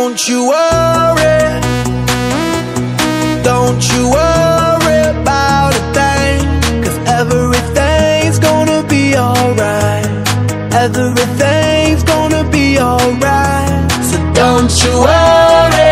Don't you worry, don't you worry about a thing, 'cause everything's gonna be alright. Everything's gonna be alright. So don't you worry,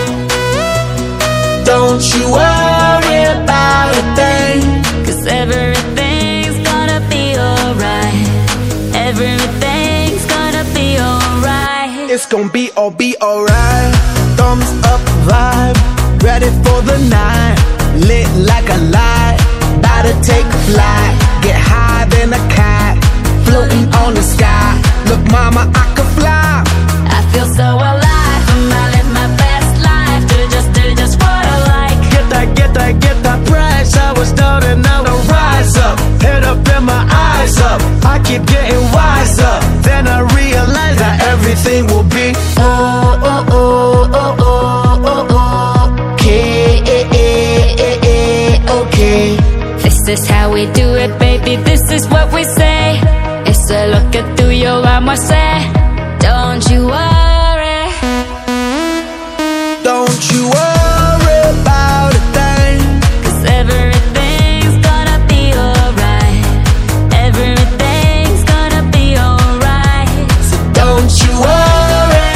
don't you worry about a thing, 'cause everything's gonna be alright. Everything's gonna be alright. it's gonna be alright. Thumbs up vibe, ready for the night. Lit like a light, about to take a flight. Get higher than a cat, floating on the sky. Look mama, I could fly. I feel so alive, and I live my best life. Do just what I like. Get that price. I was down and now I rise up. Head up and my eyes up, I keep getting wiser. Then I realize that everything will be okay. This is how we do it, baby, this is what we say. It's a look at through your arm, I say. Don't you worry, don't you worry about a thing, 'cause everything's gonna be alright. Everything's gonna be alright. so don't you worry,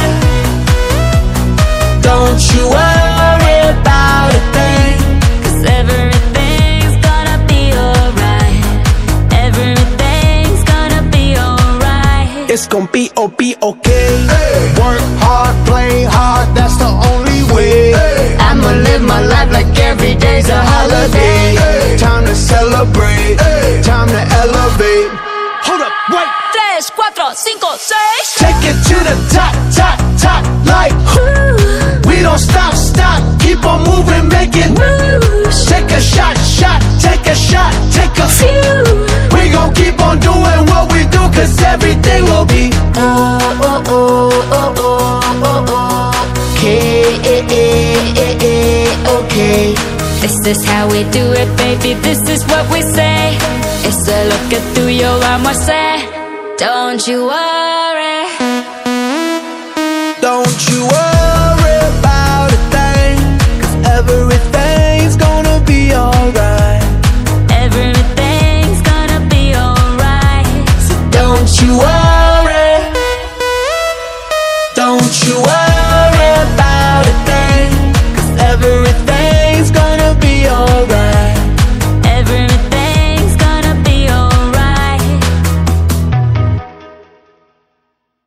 don't you worry about a thing, 'Cause everything's gonna be alright. Everything's gonna be alright. it's gonna be okay. Work hard, play hard, that's the only way. I'ma live my life like every day's a holiday. Time to celebrate, time to elevate. Hold up, wait. 3, 4, 5, 6. Take it to the top, top, top, like we don't stop, stop, keep on moving, make it moves. Take a shot, shot, take a shot, take a few. We gon' keep on doing what we do, 'cause everything will be okay. This is how we do it, baby, this is what we say. It's a look at through your arm, I say. Don't you worry.